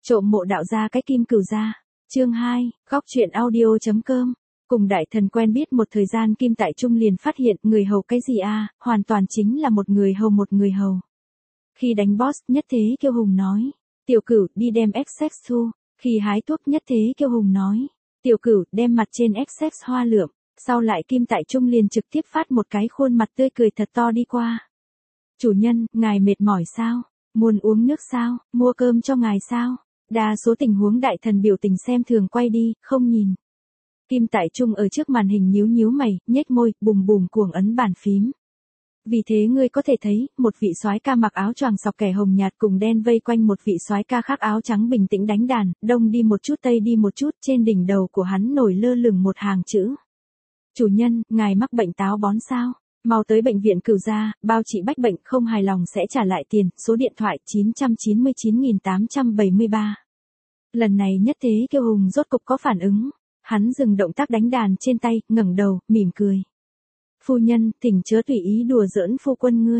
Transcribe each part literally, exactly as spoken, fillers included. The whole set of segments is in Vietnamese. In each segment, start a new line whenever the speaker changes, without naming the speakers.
Trộm mộ đạo gia cái kim cửu gia. Chương hai, góc truyện audio.com. Cùng đại thần quen biết một thời gian Kim Tại Trung liền phát hiện người hầu cái gì a, hoàn toàn chính là một người hầu một người hầu. Khi đánh boss, Nhất Thế Kiêu Hùng nói, tiểu cửu đi đem Essex thu. Khi hái thuốc, Nhất Thế Kiêu Hùng nói, tiểu cửu đem mặt trên Essex hoa lượm. Sau lại Kim Tại Trung liền trực tiếp phát một cái khuôn mặt tươi cười thật to đi qua. Chủ nhân, ngài mệt mỏi sao? Muốn uống nước sao? Mua cơm cho ngài sao? Đa số tình huống đại thần biểu tình xem thường quay đi, không nhìn. Kim Tại Trung ở trước màn hình nhíu nhíu mày, nhếch môi, bùm bùm cuồng ấn bàn phím. Vì thế ngươi có thể thấy, một vị soái ca mặc áo choàng sọc kẻ hồng nhạt cùng đen vây quanh một vị soái ca khác áo trắng bình tĩnh đánh đàn, đông đi một chút tây đi một chút, trên đỉnh đầu của hắn nổi lơ lửng một hàng chữ. Chủ nhân, ngài mắc bệnh táo bón sao? Mau tới bệnh viện Cửu gia, bao trị bách bệnh, không hài lòng sẽ trả lại tiền, số điện thoại chín chín chín nghìn tám trăm bảy mươi ba. Lần này Nhất Thế Kiêu Hùng rốt cục có phản ứng, hắn dừng động tác đánh đàn trên tay, ngẩng đầu, mỉm cười. Phu nhân, thỉnh chớ tùy ý đùa giỡn phu quân ngươi.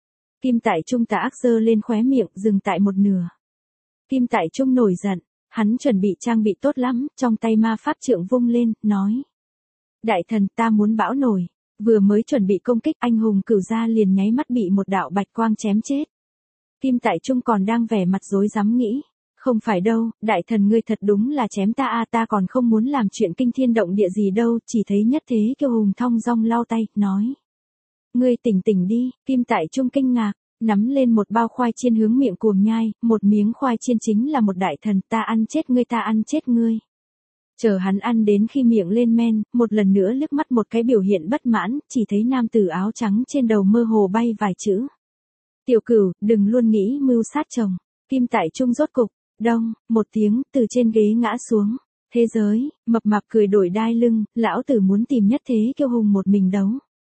Kim Tại Trung tà ác giơ lên khóe miệng, dừng tại một nửa. Kim Tại Trung nổi giận, hắn chuẩn bị trang bị tốt lắm, trong tay ma pháp trượng vung lên, nói. Đại thần, ta muốn bão nổi. Vừa mới chuẩn bị công kích, anh hùng Cửu gia liền nháy mắt bị một đạo bạch quang chém chết. Kim Tại Trung còn đang vẻ mặt rối rắm nghĩ, không phải đâu, đại thần ngươi thật đúng là chém ta a, ta còn không muốn làm chuyện kinh thiên động địa gì đâu, chỉ thấy Nhất Thế Kiêu Hùng thong dong lau tay, nói. Ngươi tỉnh tỉnh đi. Kim Tại Trung kinh ngạc, nắm lên một bao khoai chiên hướng miệng cuồng nhai, một miếng khoai chiên chính là một đại thần, ta ăn chết ngươi ta ăn chết ngươi. Chờ hắn ăn đến khi miệng lên men, một lần nữa liếc mắt một cái biểu hiện bất mãn, chỉ thấy nam tử áo trắng trên đầu mơ hồ bay vài chữ. Tiểu cửu, đừng luôn nghĩ mưu sát chồng. Kim Tại Trung rốt cục, đông, một tiếng, từ trên ghế ngã xuống. Thế giới, mập mạp cười đổi đai lưng, lão tử muốn tìm Nhất Thế Kiêu Hùng một mình đấu.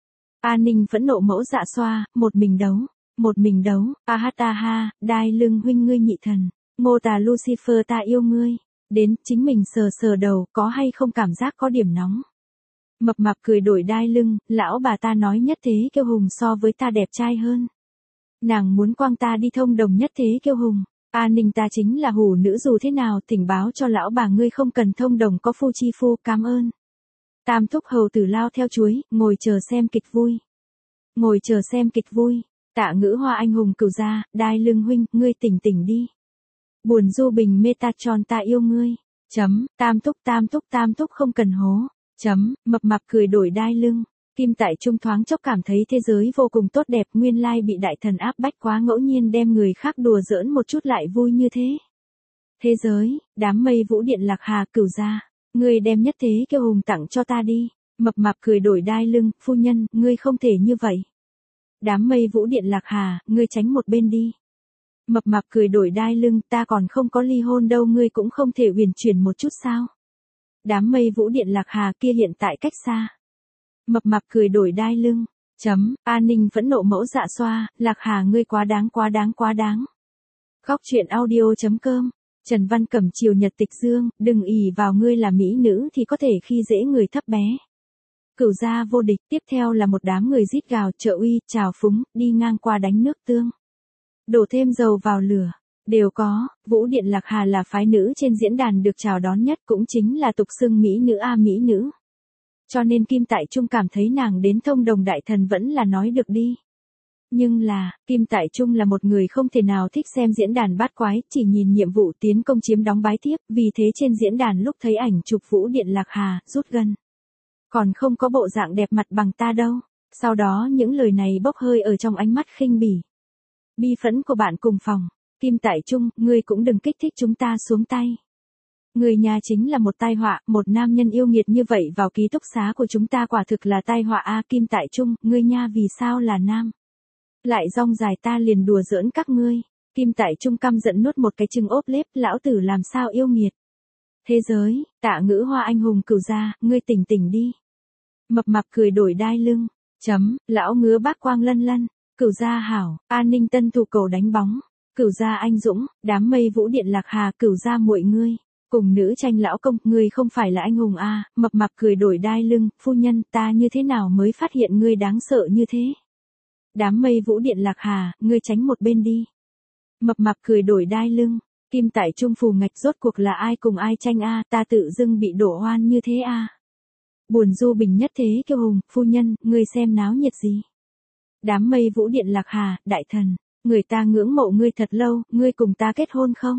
A Ninh phẫn nộ mẫu dạ xoa, một mình đấu, một mình đấu, a ha ta ha, đai lưng huynh ngươi nhị thần, mô tà Lucifer ta yêu ngươi. Đến, chính mình sờ sờ đầu, có hay không cảm giác có điểm nóng. Mập mạp cười đổi đai lưng, lão bà ta nói Nhất Thế Kiêu Hùng so với ta đẹp trai hơn. Nàng muốn quăng ta đi thông đồng Nhất Thế Kiêu Hùng. A Ninh ta chính là hủ nữ dù thế nào, thỉnh báo cho lão bà ngươi không cần thông đồng có phu chi phu, cảm ơn. Tam thúc hầu tử lao theo chuối, ngồi chờ xem kịch vui. Ngồi chờ xem kịch vui, Tạ Ngữ Hoa anh hùng Cửu gia, đai lưng huynh, ngươi tỉnh tỉnh đi. Buồn du bình Metatron ta yêu ngươi. Chấm, tam thúc tam thúc tam thúc không cần hố. Chấm, mập mạp cười đổi đai lưng. Kim Tại Trung thoáng chốc cảm thấy thế giới vô cùng tốt đẹp, nguyên lai bị đại thần áp bách quá, ngẫu nhiên đem người khác đùa giỡn một chút lại vui như thế. Thế giới, đám mây vũ điện Lạc Hà Cửu gia, ngươi đem Nhất Thế Kiêu Hùng tặng cho ta đi. Mập mạp cười đổi đai lưng, phu nhân, ngươi không thể như vậy. Đám mây vũ điện Lạc Hà, ngươi tránh một bên đi. Mập mạp cười đổi đai lưng, ta còn không có ly hôn đâu, ngươi cũng không thể huyền chuyển một chút sao? Đám mây vũ điện Lạc Hà kia hiện tại cách xa. Mập mạp cười đổi đai lưng. Chấm, A Ninh phẫn nộ mẫu dạ xoa, Lạc Hà ngươi quá đáng quá đáng quá đáng. Góc truyện audio.com. Trần Văn Cẩm chiều nhật tịch dương, đừng ỷ vào ngươi là mỹ nữ thì có thể khi dễ người thấp bé. Cửu gia vô địch, tiếp theo là một đám người rít gào, trợ uy, trào phúng, đi ngang qua đánh nước tương. Đổ thêm dầu vào lửa, đều có, Vũ Điện Lạc Hà là phái nữ trên diễn đàn được chào đón nhất, cũng chính là tục xưng mỹ nữ a mỹ nữ. Cho nên Kim Tại Trung cảm thấy nàng đến thông đồng đại thần vẫn là nói được đi. Nhưng là, Kim Tại Trung là một người không thể nào thích xem diễn đàn bát quái, chỉ nhìn nhiệm vụ tiến công chiếm đóng bái tiếp, vì thế trên diễn đàn lúc thấy ảnh chụp Vũ Điện Lạc Hà, rút gần. Còn không có bộ dạng đẹp mặt bằng ta đâu. Sau đó những lời này bốc hơi ở trong ánh mắt khinh bỉ. Bi phẫn của bạn cùng phòng. Kim Tại Trung, ngươi cũng đừng kích thích chúng ta xuống tay. Người nhà chính là một tai họa, một nam nhân yêu nghiệt như vậy vào ký túc xá của chúng ta quả thực là tai họa a. Kim Tại Trung, ngươi nha vì sao là nam? Lại rong dài ta liền đùa giỡn các ngươi. Kim Tại Trung căm giận nuốt một cái trứng ốp lép, lão tử làm sao yêu nghiệt. Thế giới, Tạ Ngữ Hoa anh hùng Cửu gia, ngươi tỉnh tỉnh đi. Mập mạp cười đổi đai lưng. Chấm, lão ngứa bác quang lân lân. Cửu gia hảo, An Ninh tân thủ cầu đánh bóng. Cửu gia anh dũng, đám mây vũ điện Lạc Hà Cửu gia muội ngươi. Cùng nữ tranh lão công, ngươi không phải là anh hùng a. Mập mạp cười đổi đai lưng, phu nhân, ta như thế nào mới phát hiện ngươi đáng sợ như thế? Đám mây vũ điện Lạc Hà, ngươi tránh một bên đi. Mập mạp cười đổi đai lưng. Kim tại trung phù ngạch rốt cuộc là ai cùng ai tranh a, ta tự dưng bị đổ oan như thế a. Buồn du bình nhất thế kiêu hùng, phu nhân, ngươi xem náo nhiệt gì. Đám mây vũ điện lạc hà, đại thần, người ta ngưỡng mộ ngươi thật lâu, ngươi cùng ta kết hôn không?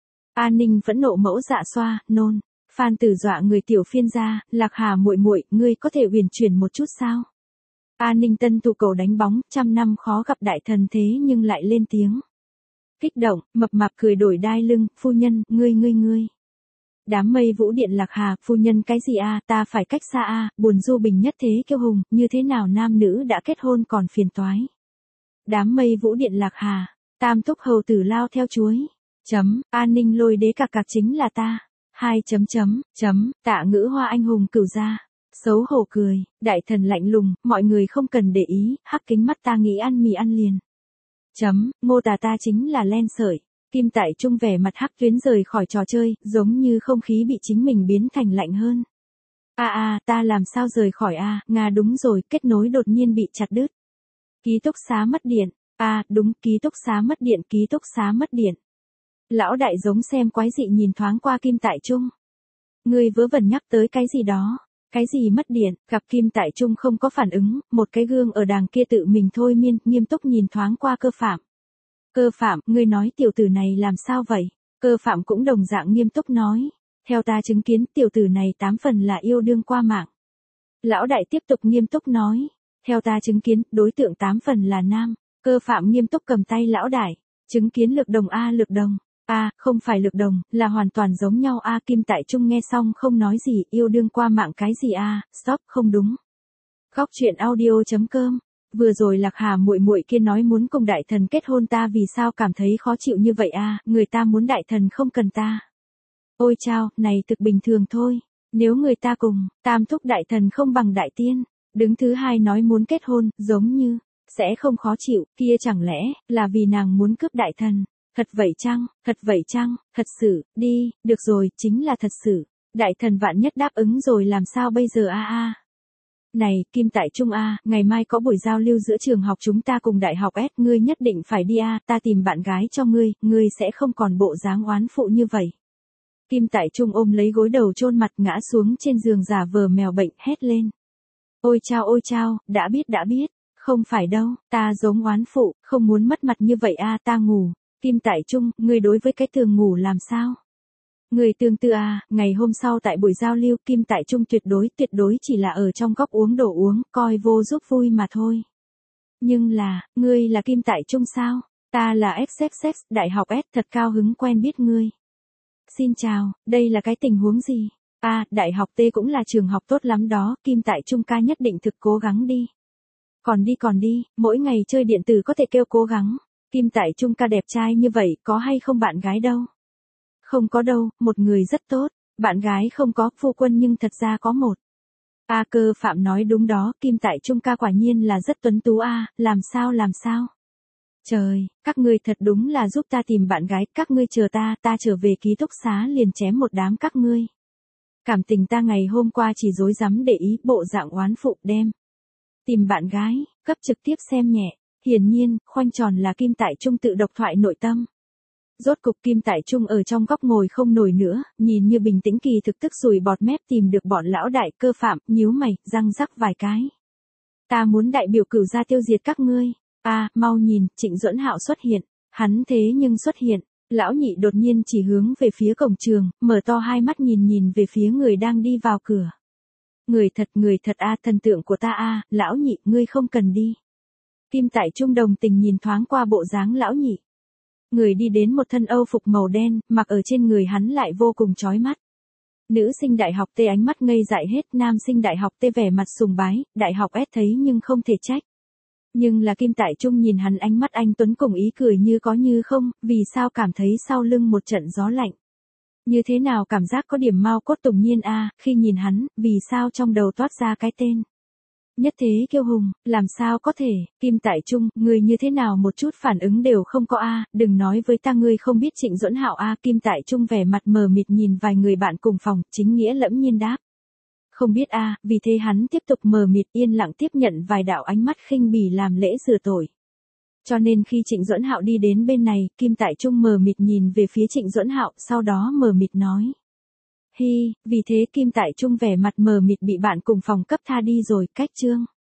An Ninh phẫn nộ mẫu dạ xoa, nôn. Phan Tử dọa người tiểu phiên gia, lạc hà muội muội, ngươi có thể uyển chuyển một chút sao? An Ninh tân tụ cầu đánh bóng, trăm năm khó gặp đại thần thế nhưng lại lên tiếng. Kích động, mập mạp cười đổi đai lưng, phu nhân, ngươi ngươi ngươi. Đám mây vũ điện lạc hà, phu nhân cái gì a, ta phải cách xa a, buồn du bình nhất thế kiêu hùng, như thế nào nam nữ đã kết hôn còn phiền toái. Đám mây vũ điện lạc hà, tam túc hầu tử lao theo chuối. Chấm, An Ninh lôi đế cạc cạc chính là ta. Hai chấm chấm, chấm, tạ ngữ hoa anh hùng cửu gia. Xấu hổ cười, đại thần lạnh lùng, mọi người không cần để ý, hắc kính mắt ta nghĩ ăn mì ăn liền. Chấm, ngô tà ta chính là len sợi. Kim tại trung vẻ mặt hắc tuyến rời khỏi trò chơi, giống như không khí bị chính mình biến thành lạnh hơn. A a, ta làm sao rời khỏi a, à, Nga đúng rồi, kết nối đột nhiên bị chặt đứt. Ký túc xá mất điện, a à, đúng, ký túc xá mất điện, ký túc xá mất điện. Lão đại giống xem quái dị nhìn thoáng qua Kim tại trung. Ngươi vớ vẩn nhắc tới cái gì đó, cái gì mất điện, gặp Kim tại trung không có phản ứng, một cái gương ở đàng kia tự mình thôi miên, nghiêm túc nhìn thoáng qua Cơ Phạm. Cơ Phạm, ngươi nói tiểu tử này làm sao vậy? Cơ Phạm cũng đồng dạng nghiêm túc nói. Theo ta chứng kiến tiểu tử này tám phần là yêu đương qua mạng. Lão đại tiếp tục nghiêm túc nói. Theo ta chứng kiến, đối tượng tám phần là nam. Cơ Phạm nghiêm túc cầm tay lão đại. Chứng kiến lực đồng a lực đồng. A, không phải lực đồng, là hoàn toàn giống nhau a. Kim tại trung nghe xong không nói gì, yêu đương qua mạng cái gì a, stop, không đúng. Góc truyện audio chấm com. Vừa rồi Lạc Hà muội muội kia nói muốn cùng đại thần kết hôn, ta vì sao cảm thấy khó chịu như vậy a, người ta muốn đại thần không cần ta. Ôi chao, này thực bình thường thôi. Nếu người ta cùng, tam thúc đại thần không bằng đại tiên. Đứng thứ hai nói muốn kết hôn, giống như, sẽ không khó chịu, kia chẳng lẽ, là vì nàng muốn cướp đại thần. Thật vậy chăng, thật vậy chăng, thật sự, đi, được rồi, chính là thật sự. Đại thần vạn nhất đáp ứng rồi làm sao bây giờ a a. Này, Kim tại trung a, ngày mai có buổi giao lưu giữa trường học chúng ta cùng đại học S, ngươi nhất định phải đi a, ta tìm bạn gái cho ngươi, ngươi sẽ không còn bộ dáng oán phụ như vậy. Kim tại trung ôm lấy gối đầu chôn mặt ngã xuống trên giường giả vờ mèo bệnh hét lên. Ôi chao ôi chao, đã biết đã biết, không phải đâu, ta giống oán phụ, không muốn mất mặt như vậy a, ta ngủ. Kim tại trung, ngươi đối với cái tường ngủ làm sao? Người tương tự à, ngày hôm sau tại buổi giao lưu, Kim tại trung tuyệt đối tuyệt đối chỉ là ở trong góc uống đồ uống, coi vô giúp vui mà thôi. Nhưng là, ngươi là Kim tại trung sao? Ta là ích ích ích, đại học S, thật cao hứng quen biết ngươi. Xin chào, đây là cái tình huống gì? À, đại học T cũng là trường học tốt lắm đó, Kim tại trung ca nhất định thực cố gắng đi. Còn đi còn đi, mỗi ngày chơi điện tử có thể kêu cố gắng. Kim tại trung ca đẹp trai như vậy, có hay không bạn gái đâu? Không có đâu, một người rất tốt, bạn gái không có, phu quân nhưng thật ra có một. A Cơ Phạm nói đúng đó, Kim tại trung ca quả nhiên là rất tuấn tú a, làm sao làm sao? Trời, các ngươi thật đúng là giúp ta tìm bạn gái, các ngươi chờ ta, ta trở về ký túc xá liền chém một đám các ngươi. Cảm tình ta ngày hôm qua chỉ dối dám để ý, bộ dạng oán phụ đem. Tìm bạn gái, cấp trực tiếp xem nhẹ. Hiển nhiên, khoanh tròn là Kim tại trung tự độc thoại nội tâm. Rốt cục Kim tại trung ở trong góc ngồi không nổi nữa, nhìn như bình tĩnh kỳ thực tức sùi bọt mép tìm được bọn lão đại. Cơ Phạm, nhíu mày, răng rắc vài cái. Ta muốn đại biểu cửu gia tiêu diệt các ngươi. A, à, mau nhìn, Trịnh Duẫn Hạo xuất hiện. Hắn thế nhưng xuất hiện. Lão nhị đột nhiên chỉ hướng về phía cổng trường, mở to hai mắt nhìn nhìn về phía người đang đi vào cửa. Người thật người thật a, thần tượng của ta a, lão nhị, ngươi không cần đi. Kim tại trung đồng tình nhìn thoáng qua bộ dáng lão nhị. Người đi đến một thân âu phục màu đen, mặc ở trên người hắn lại vô cùng chói mắt. Nữ sinh đại học T ánh mắt ngây dại hết, nam sinh đại học T vẻ mặt sùng bái, đại học S thấy nhưng không thể trách. Nhưng là Kim tại trung nhìn hắn ánh mắt anh tuấn cùng ý cười như có như không, vì sao cảm thấy sau lưng một trận gió lạnh. Như thế nào cảm giác có điểm mau cốt tùng nhiên a, khi nhìn hắn, vì sao trong đầu toát ra cái tên. Nhất thế kiêu hùng, làm sao có thể, Kim tại trung, người như thế nào một chút phản ứng đều không có a, đừng nói với ta ngươi không biết Trịnh Duẫn Hạo a. Kim tại trung vẻ mặt mờ mịt nhìn vài người bạn cùng phòng, chính nghĩa lẫm nhiên đáp. Không biết a, vì thế hắn tiếp tục mờ mịt yên lặng tiếp nhận vài đạo ánh mắt khinh bỉ làm lễ rửa tội. Cho nên khi Trịnh Duẫn Hạo đi đến bên này, Kim Tại Trung mờ mịt nhìn về phía Trịnh Duẫn Hạo, sau đó mờ mịt nói. Hi, vì thế Kim Tại Trung vẻ mặt mờ mịt bị bạn cùng phòng cấp tha đi rồi, cách Trương.